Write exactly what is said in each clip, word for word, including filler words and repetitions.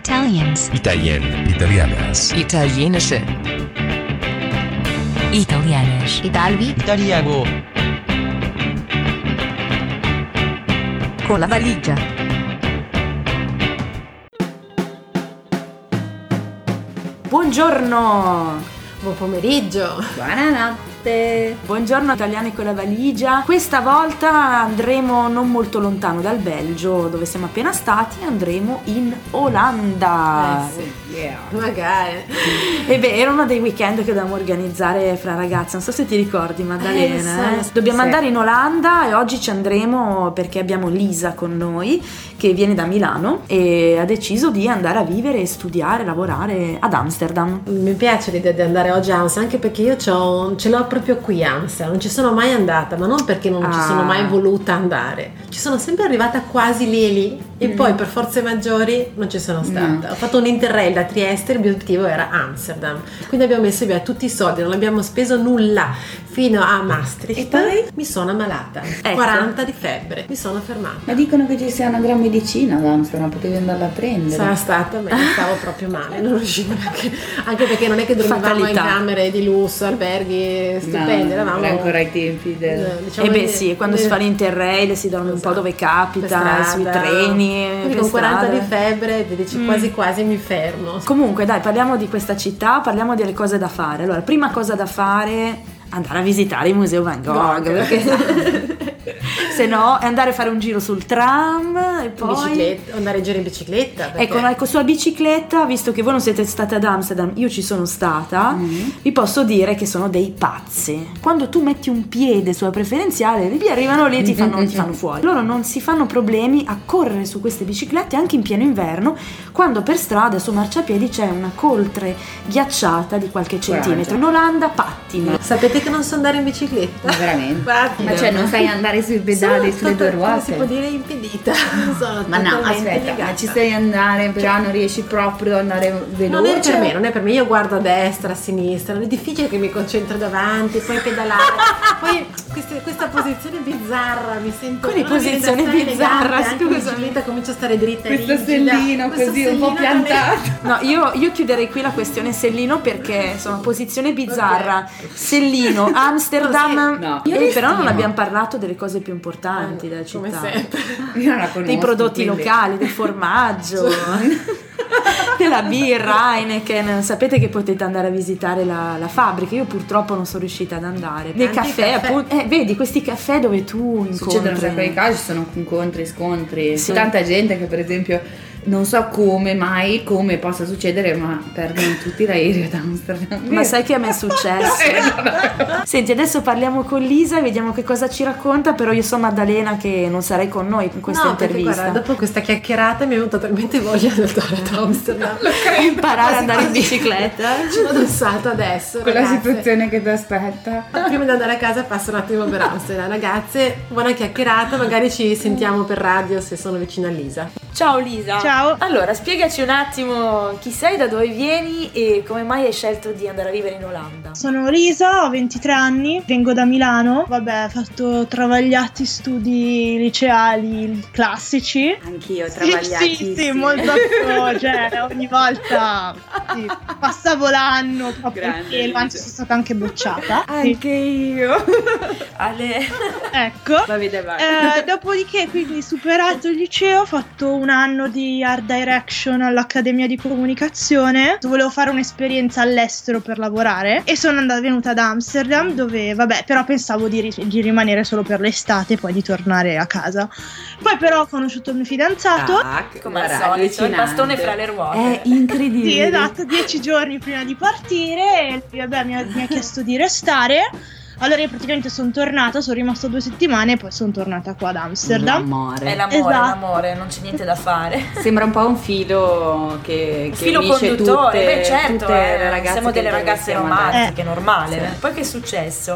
Italians. Italien. Italianas. Italienische. Italianisch. Italvi. Italiano. Con la valigia. Buongiorno. Buon pomeriggio. Buonanotte. Buongiorno italiani con la valigia. Questa volta andremo non molto lontano dal Belgio, dove siamo appena stati, andremo in Olanda. Eh sì, yeah. Magari. E beh, era uno dei weekend che dovevamo organizzare fra ragazze, non so se ti ricordi Maddalena. Eh, eh? so, Dobbiamo sì. andare in Olanda e oggi ci andremo perché abbiamo Lisa con noi che viene da Milano e ha deciso di andare a vivere, studiare, lavorare ad Amsterdam. Mi piace l'idea di andare oggi a Amsterdam, anche perché io c'ho, ce l'ho proprio qui a Amsterdam, non ci sono mai andata, ma non perché non Ah. ci sono mai voluta andare, ci sono sempre arrivata quasi lì e lì e Mm. poi per forze maggiori non ci sono stata. Mm. Ho fatto un interrail da Trieste, il mio obiettivo era Amsterdam, quindi abbiamo messo via tutti i soldi, non abbiamo speso nulla fino a Maastricht E poi? mi sono ammalata, Ecco. quaranta di febbre, mi sono fermata. Ma dicono che ci sia una gran medicina ad Amsterdam, potevi andarla a prendere. Sarà stata, ma io stavo proprio male, non riuscivo neanche, anche perché non è che dormivamo in Fatalità. camere di lusso, alberghi stupendi, No, eravamo era ancora ai tempi del... eh, diciamo, E beh in- sì, quando si fa l'Interrail si dorme un po' dove capita, per strada. sui treni, Quindi per con quaranta strada. di febbre ti dici Mm. quasi quasi mi fermo. Comunque dai, parliamo di questa città, parliamo delle cose da fare. Allora, prima cosa da fare, andare a visitare il Museo Van Gogh, Gogh. perché se no è andare a fare un giro sul tram e In poi... bicicletta, andare in giro in bicicletta perché- Ecco, ecco, sulla bicicletta, visto che voi non siete state ad Amsterdam, io ci sono stata, vi posso dire che sono dei pazzi. Quando tu metti un piede sulla preferenziale, li arrivano lì e ti fanno, ti fanno fuori. Loro non si fanno problemi a correre su queste biciclette anche in pieno inverno, quando per strada su marciapiedi c'è una coltre ghiacciata di qualche centimetro. In Olanda pattini. Sapete che non so andare in bicicletta? Ma veramente? Infatti, Ma cioè non sai andare sui pedali, sono sulle due tota- come ruote? si può dire impedita. Sono Ma no, totalmente aspetta, negata. ma ci stai andare, però non riesci proprio ad andare veloce? Non è per me, non è per me, io guardo a destra, a sinistra, non è difficile che mi concentro davanti, poi pedalare, poi queste- questa posizione bizzarra, mi sento Quale non viene da posizione stare bizzarra, elegante, anche in scusami? bicicletta comincio a stare dritta e Questo rigida. sellino Questo così un po' sellino non è- piantato. No, io, io chiuderei qui la questione Sellino perché insomma posizione bizzarra, Sellino, Amsterdam, No. Eh, Io però non restino. abbiamo parlato delle cose più importanti della città, Come sempre. Io non la conosco, dei prodotti quindi- locali, del formaggio, della birra, Heineken. Sapete che potete andare a visitare la, la fabbrica, io purtroppo non sono riuscita ad andare. Dei Tanti caffè, caffè. appunto, eh, vedi questi caffè dove tu Succedono un sacco di incontri. casi, ci sono incontri, scontri, Sì. tanta gente che per esempio non so come mai, come possa succedere, ma perdono tutti l'aereo ad Amsterdam. Ma sai che a me è successo? Senti, adesso parliamo con Lisa e vediamo che cosa ci racconta, però io so Maddalena che non sarai con noi in questa No, perché intervista. guarda, dopo questa chiacchierata mi è venuta talmente voglia di andare ad Amsterdam. Imparare ad andare in bicicletta. Ci vado un salto adesso. Quella ragazze. situazione che ti aspetta. Prima di andare a casa passo un attimo per Amsterdam. Ragazze, buona chiacchierata, magari ci sentiamo per radio se sono vicina a Lisa. Ciao Lisa. Ciao. Allora, spiegaci un attimo chi sei, da dove vieni e come mai hai scelto di andare a vivere in Olanda. Sono Lisa, ho ventitré anni, vengo da Milano. Vabbè, ho fatto travagliati studi liceali classici. Anch'io, Sì, travagliati. sì, sì, molto atto, cioè ogni volta sì, passavo l'anno proprio Grande, il pelo, anzi Lisa. sono stata anche bocciata. Sì, Anche io. Ale. ecco. Va bene, vai. Eh, dopodiché, quindi superato il liceo, ho fatto un anno di art direction all'Accademia di Comunicazione. Volevo fare un'esperienza all'estero per lavorare e sono andata venuta ad Amsterdam, dove vabbè, però pensavo di, ri- di rimanere solo per l'estate e poi di tornare a casa. Poi però ho conosciuto il mio fidanzato. Ah, Come al guarda, solito, il allucinante. bastone fra le ruote. È incredibile. Sì, esatto, dieci giorni prima di partire e lui, vabbè, mi ha, mi ha chiesto di restare. Allora io praticamente sono tornata, sono rimasta due settimane e poi sono tornata qua ad Amsterdam. L'amore. È l'amore, Esatto. l'amore, non c'è niente da fare. Sembra un po' un filo che, Il che filo unisce conduttore, tutte, beh certo, tutte eh, le ragazze siamo che delle dove ragazze siamo romantiche, andate. normale. Sì. Poi che è successo?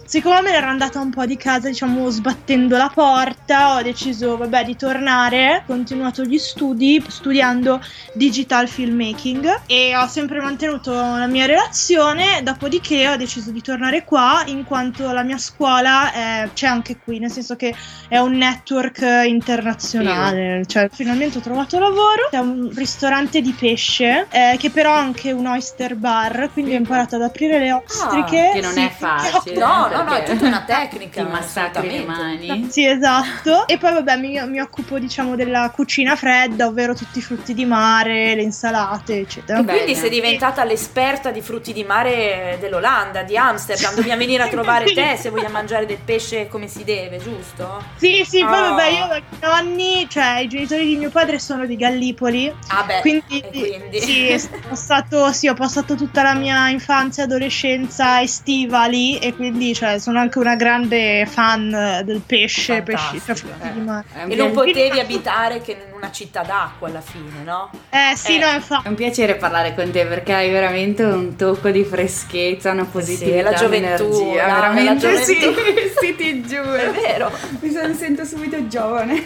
siccome me l'ero andata un po' di casa, diciamo, sbattendo la porta, ho deciso, vabbè, di tornare, ho continuato gli studi studiando digital filmmaking e ho sempre mantenuto la mia relazione, dopodiché ho deciso di tornare qua in quanto la mia scuola è, c'è anche qui, nel senso che è un network internazionale, cioè finalmente ho trovato lavoro, è un ristorante di pesce eh, che però ha anche un oyster bar, quindi ho imparato ad aprire le ostriche. Ah, che non sì. è facile. No, no, no, perché è tutta una tecnica. Ti massacri le mani. Sì, esatto. E poi vabbè mi, mi occupo, diciamo, della cucina fredda, ovvero tutti i frutti di mare, le insalate, eccetera. E quindi Bene. sei diventata l'esperta di frutti di mare dell'Olanda, di Amsterdam. Dobbiamo venire a trovare te se vogliamo mangiare del pesce come si deve, giusto? Sì, sì, poi Oh. vabbè, io i nonni, cioè i genitori di mio padre sono di Gallipoli. Ah beh, Quindi, e quindi? sì, ho passato, sì, ho passato tutta la mia infanzia e adolescenza estiva lì e quindi, cioè, sono anche una grande fan del pesce, pesci, cioè, Fantastico, frutti eh. di mare. È un, E non pia- potevi abitare che in una città d'acqua alla fine, no? Eh sì, Eh. no, è infatti. un piacere parlare con te perché hai veramente un tocco di freschezza, una positività, Sì, la gioventù, un'energia, no, veramente la sì, gioventù. sì, ti giuro. È vero. Mi sono- sento subito giovane.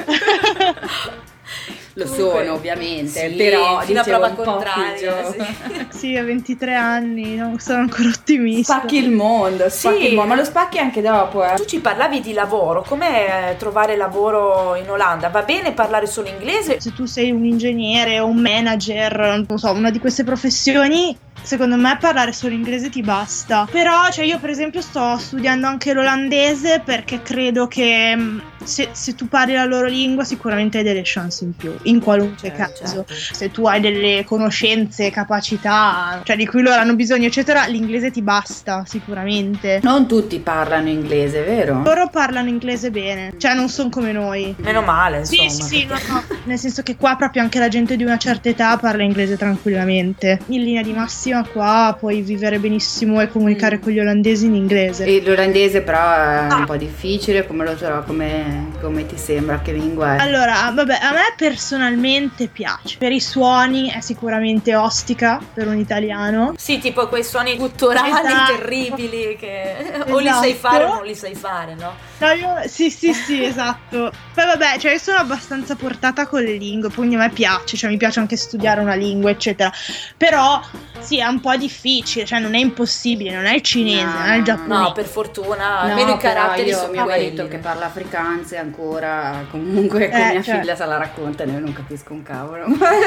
Lo Comunque, sono ovviamente, sì, però fino a dicevo prova un po' contraria, più giovane. sì. Sì, a ventitré anni, no, sono ancora ottimista. Spacchi il mondo, spacchi Sì. il mondo, ma lo spacchi anche dopo, eh. Tu ci parlavi di lavoro, com'è trovare lavoro in Olanda? Va bene parlare solo inglese? Se tu sei un ingegnere o un manager, non so, una di queste professioni, secondo me parlare solo inglese ti basta. Però, cioè, io per esempio sto studiando anche l'olandese perché credo che mh, se, se tu parli la loro lingua sicuramente hai delle chance in più, in qualunque Certo, caso. certo. Se tu hai delle conoscenze, capacità, cioè di cui loro hanno bisogno, eccetera, l'inglese ti basta sicuramente. Non tutti parlano inglese, vero? Loro parlano inglese bene, cioè non sono come noi. Meno male, Sì, insomma. sì, sì, no, no. Nel senso che qua proprio anche la gente di una certa età parla inglese tranquillamente. In linea di massima qua puoi vivere benissimo e comunicare Mm. con gli olandesi in inglese. E l'olandese però è un po' difficile, come lo trovo, come, come ti sembra, che lingua è? Allora, vabbè, a me personalmente piace. Per i suoni è sicuramente ostica per un italiano. Sì, tipo quei suoni gutturali Esatto. terribili che o li sai Esatto. fare o non li sai fare, no? No, io, sì, sì, sì, esatto. Poi vabbè, cioè io sono abbastanza portata con le lingue, quindi a me piace, cioè mi piace anche studiare una lingua, eccetera. Però sì, è un po' difficile, cioè non è impossibile, non è il cinese, No, non è il giapponese. No, per fortuna, No, almeno i però caratteri io, sono mio marito quelli. che parla afrikaans e ancora comunque con Eh, mia cioè. figlia se la racconta, io non capisco un cavolo.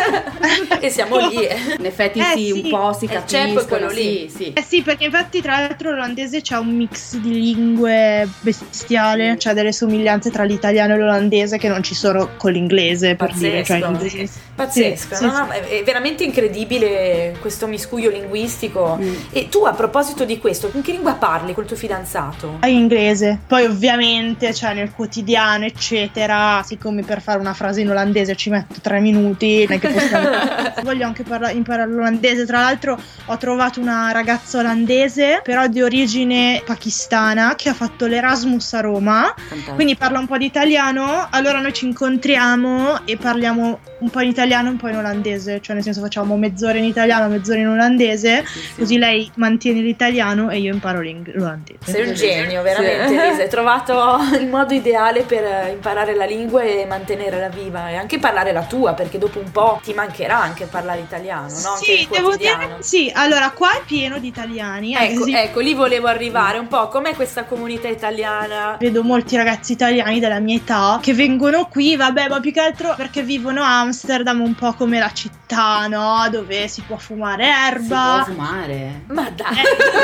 E siamo lì, eh. In effetti Eh, sì, sì. un po' si E il capiscono, ceppo è quello lì. sì, sì. Eh sì, perché infatti tra l'altro l'olandese c'ha un mix di lingue bestiale, c'è delle somiglianze tra l'italiano e l'olandese che non ci sono con l'inglese, per dire, cioè Pazzesco. l'inglese. Pazzesco, Sì, no? sì, No, è è veramente incredibile questo miscuglio linguistico. Mm. E tu, a proposito di questo, in che lingua parli col tuo fidanzato? in inglese. Poi ovviamente, cioè nel quotidiano, eccetera, siccome per fare una frase in olandese ci metto tre minuti, non è che possiamo... Voglio anche parla- imparare l'olandese. Tra l'altro ho trovato una ragazza olandese, però di origine pakistana, che ha fatto l'Erasmus a Roma, Fantastico. quindi parla un po' di italiano. Allora noi ci incontriamo e parliamo un po' in italiano e un po' in olandese, cioè nel senso facciamo mezz'ora in italiano, mezz'ora in olandese, Sì, sì. così lei mantiene l'italiano e io imparo l'ing- l'olandese. Sei un genio, veramente, Sì. Elisa. Hai trovato il modo ideale per eh, imparare la lingua e mantenerla viva e anche parlare la tua, perché dopo un po' ti mancherà anche parlare italiano, no? Anche Sì, il devo quotidiano. dire sì. Allora, qua è pieno di italiani. eh, Ecco, così ecco, lì volevo arrivare un po'. Com'è questa comunità italiana? vedo molti ragazzi italiani della mia età che vengono qui, vabbè, ma più che altro perché vivono a Amsterdam, un po' come la città, no? Dove si può fumare Si erba. può fumare. Ma dai!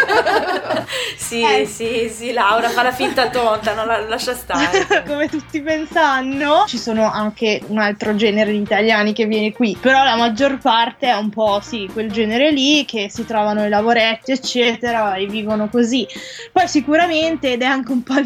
sì, Eh. sì, sì, Laura, fa la finta tonta, non la lascia stare. Come tutti ben sanno, ci sono anche un altro genere di italiani che viene qui, però la maggior parte è un po' sì, quel genere lì che si trovano i lavoretti, eccetera, e vivono così. Poi sicuramente, ed è anche un po' il mio obiettivo,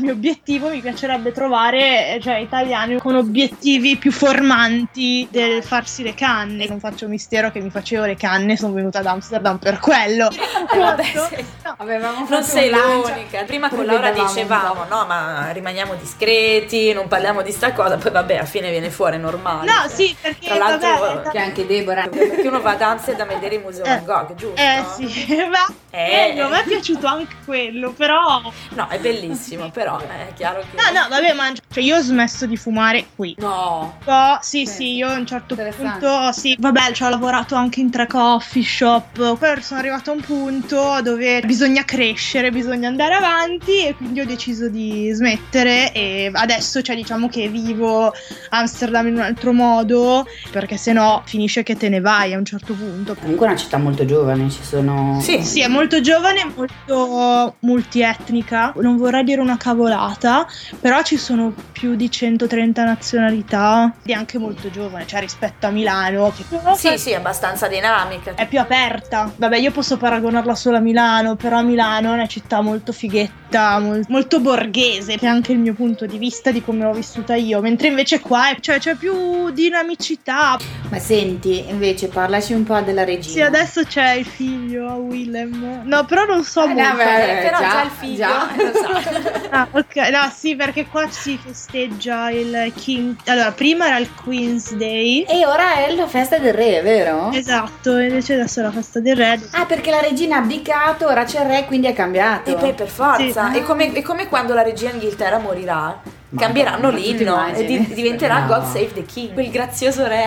obiettivo mi piacerebbe trovare, cioè, italiani con obiettivi più formanti del farsi le canne. Non faccio mistero che mi facevo le canne, sono venuta ad Amsterdam per quello. Eh, vabbè, sì. No, Avevamo Non fatto sei un lancio. l'unica. Prima con Laura Prevedevamo un dicevamo po'. no, ma rimaniamo discreti, non parliamo di sta cosa, poi vabbè, alla fine viene fuori normale. no, Cioè, sì, perché tra l'altro, vabbè, Che anche Deborah. perché uno va ad Amsterdam a vedere il museo Eh. Van Gogh, giusto? eh sì, ma Eh. quello, a me è piaciuto anche quello, però No, è bellissimo, però è chiaro che no, no, vabbè, ma cioè, io ho smesso di fumare qui. No. Oh, sì, Sì. sì, io a un certo Interessante. punto, sì, vabbè, ci ho lavorato anche in tre coffee shop, poi sono arrivata a un punto dove bisogna crescere, bisogna andare avanti e quindi ho deciso di smettere e adesso, cioè, diciamo che vivo Amsterdam in un altro modo, perché sennò finisce che te ne vai a un certo punto. Comunque è una città molto giovane, ci sono... Sì. Sì, è molto giovane, molto multietnica. Non vorrei dire una cavolata, però ci sono più di centotrenta nazionalità ed è anche molto giovane, cioè rispetto a Milano, che Sì, sì, è abbastanza dinamica. è più aperta. Vabbè, io posso paragonarla solo a Milano, però Milano è una città molto fighetta, mol- molto borghese, che è anche il mio punto di vista di come l'ho vissuta io, mentre invece qua è- cioè, c'è più dinamicità. Ma senti, invece, parlaci un po' della regina. Sì, adesso c'è il figlio, Willem. No, però non so Eh, molto. vabbè. Eh, però già, già, il figlio già. lo sa. Ah, ok, no, sì, perché qua si festeggia il King. Allora, prima era il Queen's Day. E ora è la festa del re, vero? Esatto, invece adesso è la festa del re. Ah, perché la regina ha abdicato, ora c'è il re, quindi è cambiato. E poi per forza. Sì. È, come, è come quando la regina d'Inghilterra morirà. Cambieranno ma tu ti l'inno e immagini? di- diventerà No. God Save the King, quel grazioso re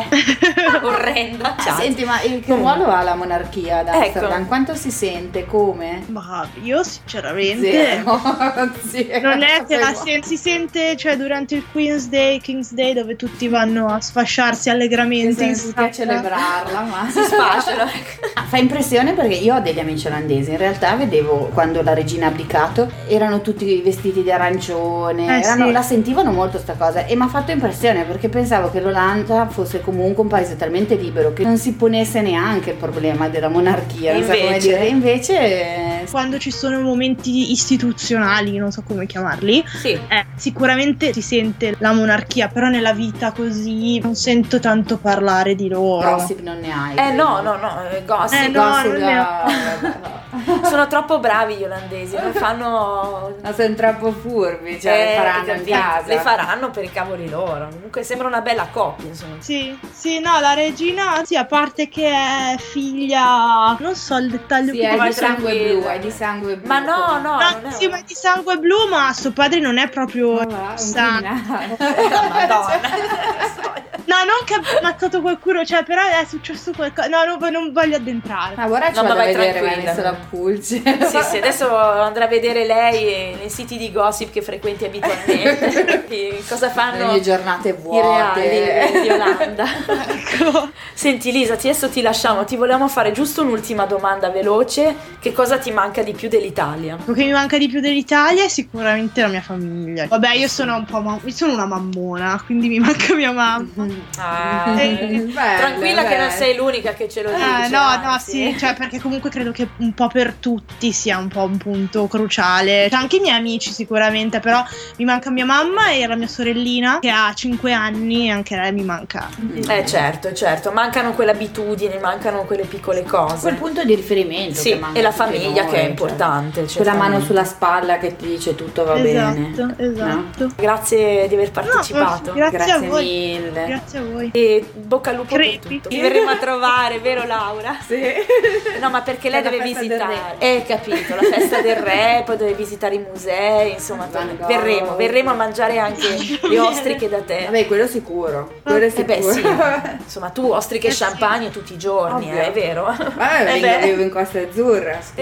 orrendo. Ah, senti, ma il- che ruolo ha la monarchia ad Amsterdam? Ecco. Quanto si sente? Come? Ma io sinceramente Zero. Zero. non è che la Sei- sen- si sente, cioè durante il Queen's Day, King's Day, dove tutti vanno a sfasciarsi allegramente in Siamo tutti a strada. celebrarla, ma Si sfasciano. Ah, fa impressione perché io ho degli amici olandesi, in realtà vedevo quando la regina ha abdicato erano tutti vestiti di arancione, Eh, erano- sì. la sentivano molto sta cosa e mi ha fatto impressione perché pensavo che l'Olanda fosse comunque un paese talmente libero che non si ponesse neanche il problema della monarchia, non so come Invece? dire, invece eh, Quando ci sono momenti istituzionali, non so come chiamarli, Sì. eh, sicuramente si sente la monarchia, però nella vita così non sento tanto parlare di loro. gossip non ne hai. Eh no, no, no, eh, gossip. Eh, no, Gossip, non ne ho. no. Sono troppo bravi gli olandesi, non fanno. Ma sono troppo furbi, cioè le Eh, faranno in capito? casa. Le faranno per i cavoli loro. Comunque sembra una bella coppia, insomma. Sì, sì, no, la regina, sì, a parte che è figlia, non so il dettaglio Sì, più è di vai sangue tranquilla. blu, è di sangue blu. Ma no, no, No, non è sì, ma è di sangue blu, ma suo padre non è proprio Ma va, un sangue. criminale. Madonna. No, non che ha ammazzato qualcuno, cioè, però è successo qualcosa. No, non, non voglio addentrare. Ma ora ci No, ma vado a vai vedere, mi ha tranquilla. messo la pulce. Sì, sì, adesso andrà a vedere lei e- nei siti di gossip che frequenti abitualmente. Che cosa Le fanno mie giornate i vuote. reali di Olanda. Ecco. Senti Lisa, adesso ti lasciamo, ti volevamo fare giusto un'ultima domanda veloce. Che cosa ti manca di più dell'Italia? Quello che mi manca di più dell'Italia è sicuramente la mia famiglia. Vabbè, io sono un po' ma- io sono una mammona, quindi mi manca mia mamma. Ah, Bello, tranquilla che non bello. sei l'unica che ce lo dice. Eh, no, no, anzi. sì, cioè perché comunque credo che un po' per tutti sia un po' un punto cruciale. Cioè, anche i miei amici sicuramente, però mi manca mia mamma e la mia sorellina che ha cinque anni e anche lei mi manca. Eh certo, certo, mancano quelle abitudini, mancano quelle piccole cose. Quel punto di riferimento. Sì, che manca e la a tutti famiglia noi, che è cioè. importante. Quella mano certamente. sulla spalla che ti dice tutto va bene. Esatto, esatto. Grazie di aver No, partecipato. grazie, Grazie a voi. mille. Grazie a voi. E bocca al lupo Crepi. per tutto. Ti verremo a trovare, vero Laura? Sì. No, ma perché lei Per la deve festa del visitare. Eh, capito, la festa del re, poi deve visitare i musei, insomma, Van Gogh. verremo, verremo a mangiare anche le ostriche da te. Vabbè, quello sicuro. Quello è Eh beh, sicuro. sì. Insomma, tu ostriche e champagne tutti i giorni, Ovvio. eh, è vero? Eh, Eh vengo, beh. vivo in Costa Azzurra, scusa.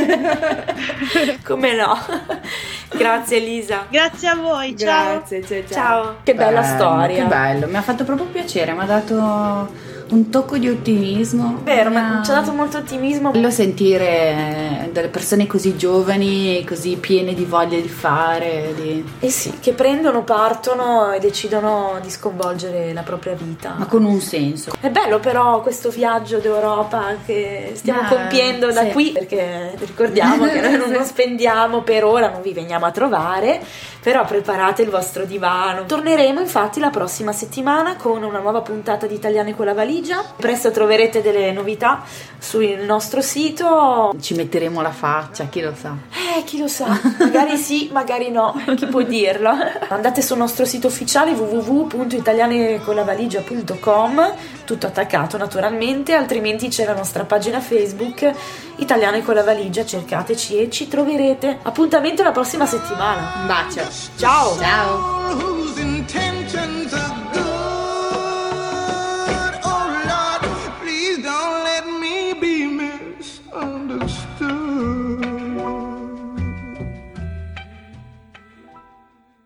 Eh. Come no? Grazie Elisa. Grazie a voi, ciao. Grazie, ciao, ciao. Ciao. Che bella Bello, storia. Che bello, mi ha fatto proprio piacere, mi ha dato un tocco di ottimismo. Vero, ma Una- ci ha dato molto ottimismo. Bello sentire delle persone così giovani, così piene di voglia di fare, di... Eh sì, che prendono, partono e decidono di sconvolgere la propria vita. ma con un senso. È bello però questo viaggio d'Europa che stiamo Ah, compiendo da sì. qui, perché ricordiamo che noi non, non spendiamo per ora, non vi veniamo a trovare, però preparate il vostro divano. Torneremo infatti la prossima settimana con una nuova puntata di Italiane con la valigia. Presto troverete delle novità sul nostro sito. Ci metteremo la faccia, chi lo sa. Eh, chi lo sa, magari sì, magari no, chi può dirlo. Andate sul nostro sito ufficiale w w w punto italianeconlavaligia punto com, tutto attaccato naturalmente, altrimenti c'è la nostra pagina Facebook Italiane con la valigia, cercateci e ci troverete. Appuntamento la prossima settimana. Un bacio. Ciao! Ciao.